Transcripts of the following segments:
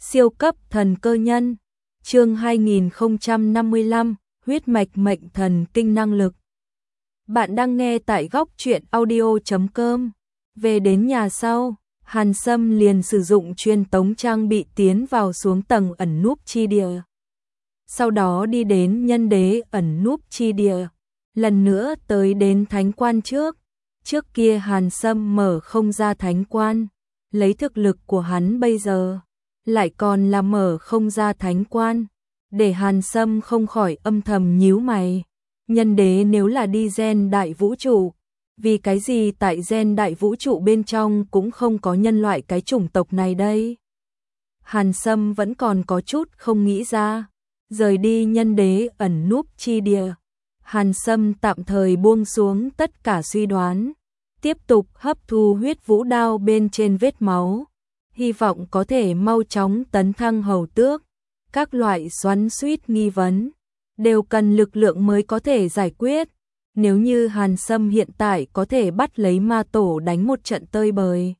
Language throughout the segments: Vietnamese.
Siêu cấp thần cơ nhân. Chương 2055, huyết mạch mệnh thần kinh năng lực. Bạn đang nghe tại góc truyện audio.com. Về đến nhà sau, Hàn Sâm liền sử dụng truyền tống trang bị tiến vào xuống tầng ẩn núp chi địa. Sau đó đi đến nhân đế ẩn núp chi địa. Lần nữa tới đến thánh quan trước. Trước kia Hàn Sâm mở không ra thánh quan. Lấy thực lực của hắn bây giờ, lại còn là mở không ra thánh quan. Để Hàn Sâm không khỏi âm thầm nhíu mày. Nhân đế nếu là đi gen đại vũ trụ, vì cái gì tại gen đại vũ trụ bên trong cũng không có nhân loại cái chủng tộc này đây? Hàn Sâm vẫn còn có chút không nghĩ ra. Rời đi nhân đế ẩn núp chi địa, Hàn Sâm tạm thời buông xuống tất cả suy đoán, tiếp tục hấp thu huyết vũ đao bên trên vết máu, hy vọng có thể mau chóng tấn thăng hầu tước. Các loại xoắn xuýt nghi vấn đều cần lực lượng mới có thể giải quyết. Nếu như Hàn Sâm hiện tại có thể bắt lấy ma tổ đánh một trận tơi bời,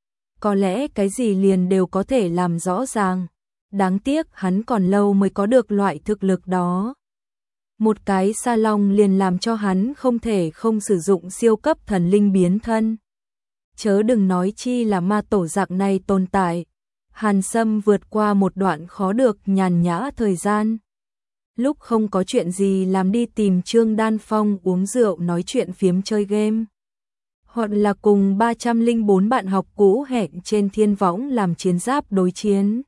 có lẽ cái gì liền đều có thể làm rõ ràng. Đáng tiếc hắn còn lâu mới có được loại thực lực đó. Một cái sa long liền làm cho hắn không thể không sử dụng siêu cấp thần linh biến thân. Chớ đừng nói chi là ma tổ dạng này tồn tại. Hàn Sâm vượt qua một đoạn khó được nhàn nhã thời gian. Lúc không có chuyện gì làm đi tìm Trương Đan Phong uống rượu nói chuyện phiếm chơi game. Hoặc là cùng 304 bạn học cũ hẹn trên thiên võng làm chiến giáp đối chiến.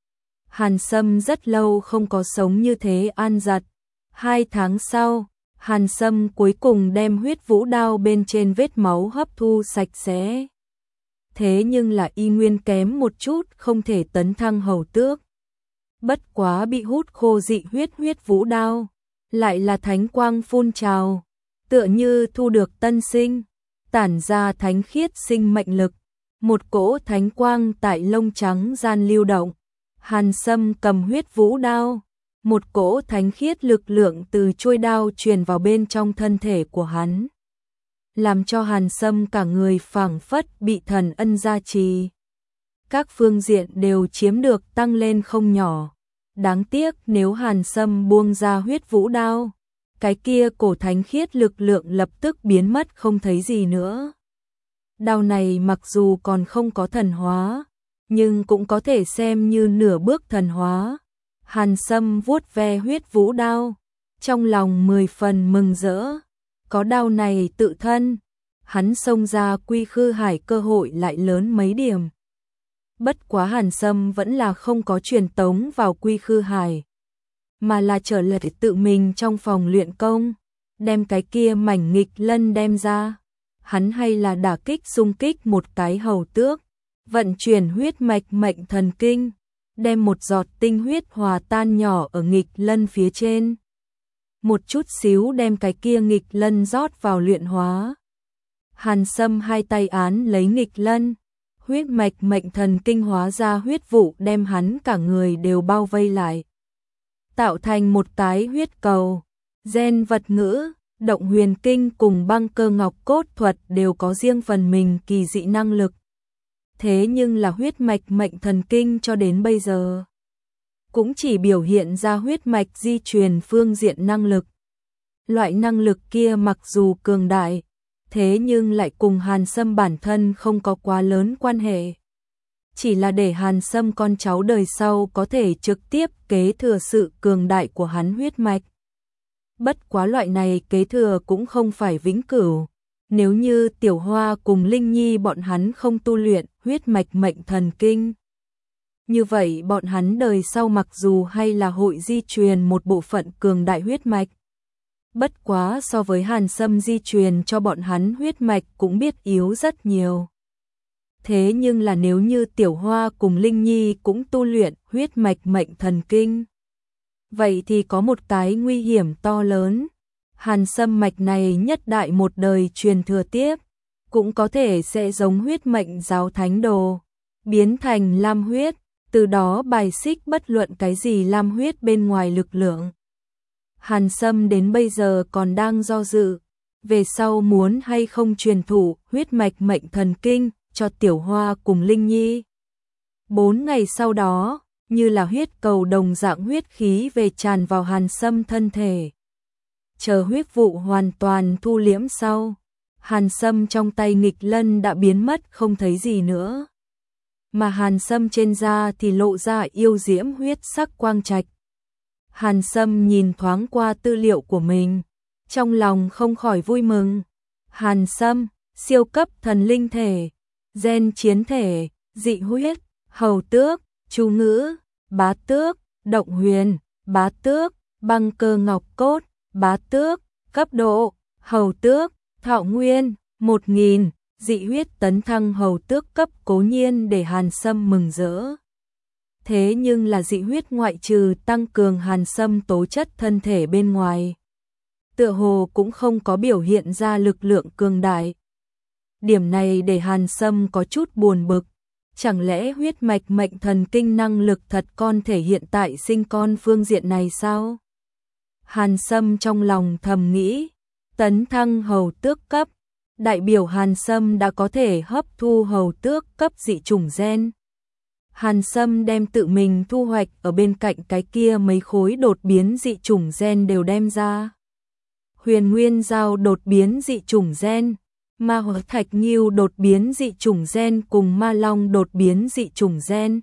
Hàn Sâm rất lâu không có sống như thế an giật. 2 tháng sau, Hàn Sâm cuối cùng đem huyết vũ đao bên trên vết máu hấp thu sạch sẽ. Thế nhưng là y nguyên kém một chút không thể tấn thăng hầu tước. Bất quá bị hút khô dị huyết vũ đao, lại là thánh quang phun trào, tựa như thu được tân sinh, tản ra thánh khiết sinh mệnh lực. Một cỗ thánh quang tại lông trắng gian lưu động. Hàn Sâm cầm huyết vũ đao, một cỗ thánh khiết lực lượng từ chuôi đao truyền vào bên trong thân thể của hắn, làm cho Hàn Sâm cả người phảng phất bị thần ân gia trì. Các phương diện đều chiếm được tăng lên không nhỏ. Đáng tiếc nếu Hàn Sâm buông ra huyết vũ đao, cái kia cổ thánh khiết lực lượng lập tức biến mất không thấy gì nữa. Đao này mặc dù còn không có thần hóa, nhưng cũng có thể xem như nửa bước thần hóa. Hàn Sâm vuốt ve huyết vũ đao, trong lòng 10 phần mừng rỡ. Có đao này tự thân, hắn xông ra quy khư hải cơ hội lại lớn mấy điểm. Bất quá Hàn Sâm vẫn là không có truyền tống vào quy khư hải, mà là trở lại tự mình trong phòng luyện công, đem cái kia mảnh nghịch lân đem ra. Hắn hay là đả kích xung kích một cái hầu tước, vận chuyển huyết mạch mệnh thần kinh, đem một giọt tinh huyết hòa tan nhỏ ở nghịch lân phía trên. Một chút xíu đem cái kia nghịch lân rót vào luyện hóa. Hàn Sâm hai tay án lấy nghịch lân, huyết mạch mệnh thần kinh hóa ra huyết vụ đem hắn cả người đều bao vây lại, tạo thành một cái huyết cầu. Gen vật ngữ, động huyền kinh cùng băng cơ ngọc cốt thuật đều có riêng phần mình kỳ dị năng lực. Thế nhưng là huyết mạch mệnh thần kinh cho đến bây giờ cũng chỉ biểu hiện ra huyết mạch di truyền phương diện năng lực. Loại năng lực kia mặc dù cường đại, thế nhưng lại cùng Hàn Sâm bản thân không có quá lớn quan hệ. Chỉ là để Hàn Sâm con cháu đời sau có thể trực tiếp kế thừa sự cường đại của hắn huyết mạch. Bất quá loại này kế thừa cũng không phải vĩnh cửu. Nếu như Tiểu Hoa cùng Linh Nhi bọn hắn không tu luyện huyết mạch mệnh thần kinh, như vậy bọn hắn đời sau mặc dù hay là hội di truyền một bộ phận cường đại huyết mạch. Bất quá so với Hàn Sâm di truyền cho bọn hắn huyết mạch cũng biết yếu rất nhiều. Thế nhưng là nếu như Tiểu Hoa cùng Linh Nhi cũng tu luyện huyết mạch mệnh thần kinh, vậy thì có một cái nguy hiểm to lớn. Hàn Sâm mạch này nhất đại một đời truyền thừa tiếp, cũng có thể sẽ giống huyết mệnh giáo thánh đồ, biến thành lam huyết, từ đó bài xích bất luận cái gì lam huyết bên ngoài lực lượng. Hàn Sâm đến bây giờ còn đang do dự, về sau muốn hay không truyền thụ huyết mạch mệnh thần kinh cho Tiểu Hoa cùng Linh Nhi. 4 ngày sau đó, như là huyết cầu đồng dạng huyết khí về tràn vào Hàn Sâm thân thể. Chờ huyết vụ hoàn toàn thu liễm sau, Hàn Sâm trong tay nghịch lân đã biến mất không thấy gì nữa. Mà Hàn Sâm trên da thì lộ ra yêu diễm huyết sắc quang trạch. Hàn Sâm nhìn thoáng qua tư liệu của mình, trong lòng không khỏi vui mừng. Hàn Sâm, siêu cấp thần linh thể, gen chiến thể, dị huyết, hầu tước, chu ngữ, bá tước, động huyền, bá tước, băng cơ ngọc cốt, bá tước, cấp độ, hầu tước, thọ nguyên, 1000, dị huyết tấn thăng hầu tước cấp cố nhiên để Hàn Sâm mừng rỡ. Thế nhưng là dị huyết ngoại trừ tăng cường Hàn Sâm tố chất thân thể bên ngoài, tựa hồ cũng không có biểu hiện ra lực lượng cường đại. Điểm này để Hàn Sâm có chút buồn bực, chẳng lẽ huyết mạch mệnh thần kinh năng lực thật con thể hiện tại sinh con phương diện này sao? Hàn Sâm trong lòng thầm nghĩ, tấn thăng hầu tước cấp, đại biểu Hàn Sâm đã có thể hấp thu hầu tước cấp dị chủng gen. Hàn Sâm đem tự mình thu hoạch ở bên cạnh cái kia mấy khối đột biến dị chủng gen đều đem ra. Huyền Nguyên Giao đột biến dị chủng gen, Ma Hỏa Thạch Nghiêu đột biến dị chủng gen cùng Ma Long đột biến dị chủng gen.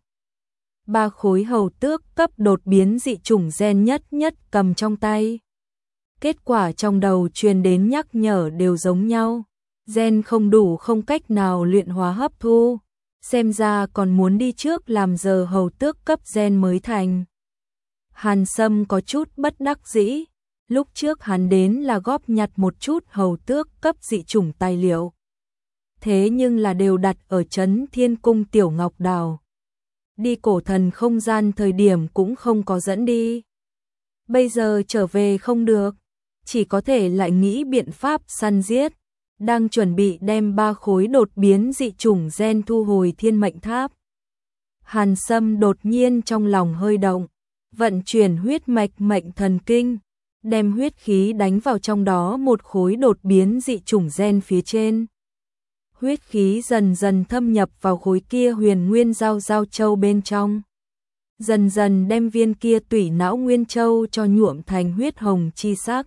3 khối hầu tước cấp đột biến dị chủng gen nhất cầm trong tay. Kết quả trong đầu truyền đến nhắc nhở đều giống nhau. Gen không đủ, không cách nào luyện hóa hấp thu. Xem ra còn muốn đi trước làm giờ hầu tước cấp gen mới thành. Hàn Sâm có chút bất đắc dĩ. Lúc trước hắn đến là góp nhặt một chút hầu tước cấp dị chủng tài liệu. Thế nhưng là đều đặt ở trấn Thiên Cung Tiểu Ngọc Đào. Đi cổ thần không gian thời điểm cũng không có dẫn đi. Bây giờ trở về không được, chỉ có thể lại nghĩ biện pháp săn giết. Đang chuẩn bị đem 3 khối đột biến dị chủng gen thu hồi Thiên Mệnh Tháp. Hàn Sâm đột nhiên trong lòng hơi động, vận chuyển huyết mạch mệnh thần kinh, đem huyết khí đánh vào trong đó một khối đột biến dị chủng gen phía trên. Huyết khí dần dần thâm nhập vào khối kia huyền nguyên giao châu bên trong. Dần dần đem viên kia tủy não nguyên châu cho nhuộm thành huyết hồng chi sắc.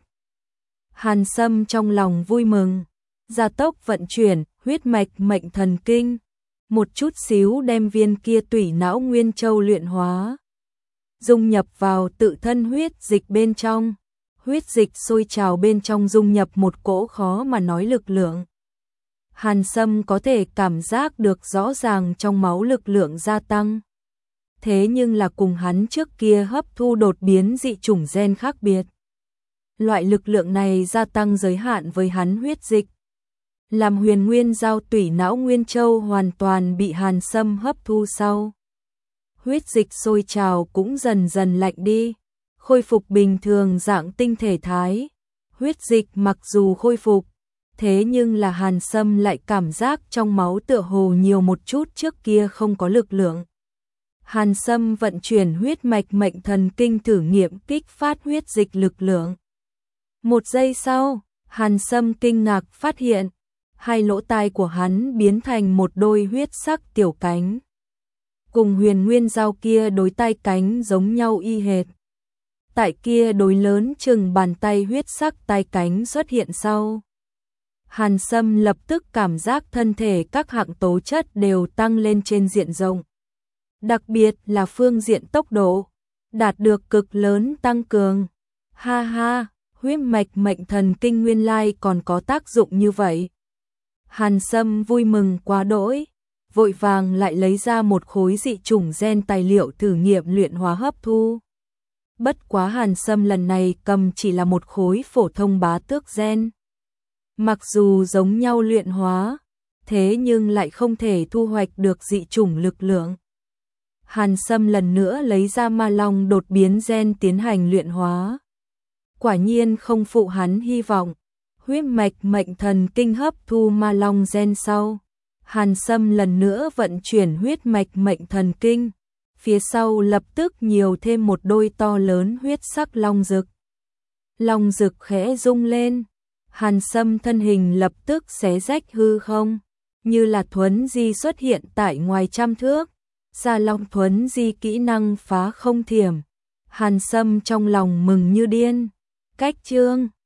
Hàn Sâm trong lòng vui mừng, gia tốc vận chuyển huyết mạch mệnh thần kinh, một chút xíu đem viên kia tủy não nguyên châu luyện hóa, dung nhập vào tự thân huyết dịch bên trong. Huyết dịch sôi trào bên trong dung nhập một cỗ khó mà nói lực lượng. Hàn Sâm có thể cảm giác được rõ ràng trong máu lực lượng gia tăng. Thế nhưng là cùng hắn trước kia hấp thu đột biến dị chủng gen khác biệt. Loại lực lượng này gia tăng giới hạn với hắn huyết dịch. Làm huyền nguyên giao tủy não nguyên châu hoàn toàn bị Hàn Sâm hấp thu sau. Huyết dịch sôi trào cũng dần dần lạnh đi, khôi phục bình thường dạng tinh thể thái. Huyết dịch mặc dù khôi phục, thế nhưng là Hàn Sâm lại cảm giác trong máu tựa hồ nhiều một chút trước kia không có lực lượng. Hàn Sâm vận chuyển huyết mạch mệnh thần kinh thử nghiệm kích phát huyết dịch lực lượng. 1 giây sau, Hàn Sâm kinh ngạc phát hiện, 2 lỗ tai của hắn biến thành một đôi huyết sắc tiểu cánh. Cùng huyền nguyên giao kia đối tai cánh giống nhau y hệt. Tại kia đối lớn chừng bàn tay huyết sắc tai cánh xuất hiện sau. Hàn Sâm lập tức cảm giác thân thể các hạng tố chất đều tăng lên trên diện rộng. Đặc biệt là phương diện tốc độ, đạt được cực lớn tăng cường. Ha ha, huyết mạch mệnh thần kinh nguyên lai còn có tác dụng như vậy. Hàn Sâm vui mừng quá đỗi, vội vàng lại lấy ra một khối dị chủng gen tài liệu thử nghiệm luyện hóa hấp thu. Bất quá Hàn Sâm lần này cầm chỉ là một khối phổ thông bá tước gen. Mặc dù giống nhau luyện hóa, thế nhưng lại không thể thu hoạch được dị chủng lực lượng. Hàn Sâm lần nữa lấy ra ma long đột biến gen tiến hành luyện hóa. Quả nhiên không phụ hắn hy vọng, huyết mạch mệnh thần kinh hấp thu ma long gen sau. Hàn Sâm lần nữa vận chuyển huyết mạch mệnh thần kinh, phía sau lập tức nhiều thêm một đôi to lớn huyết sắc long rực. Long rực khẽ rung lên, Hàn Sâm thân hình lập tức xé rách hư không, như là thuấn di xuất hiện tại ngoài trăm thước, Gia Long Thuấn di kỹ năng phá không thiểm. Hàn Sâm trong lòng mừng như điên. Cách chương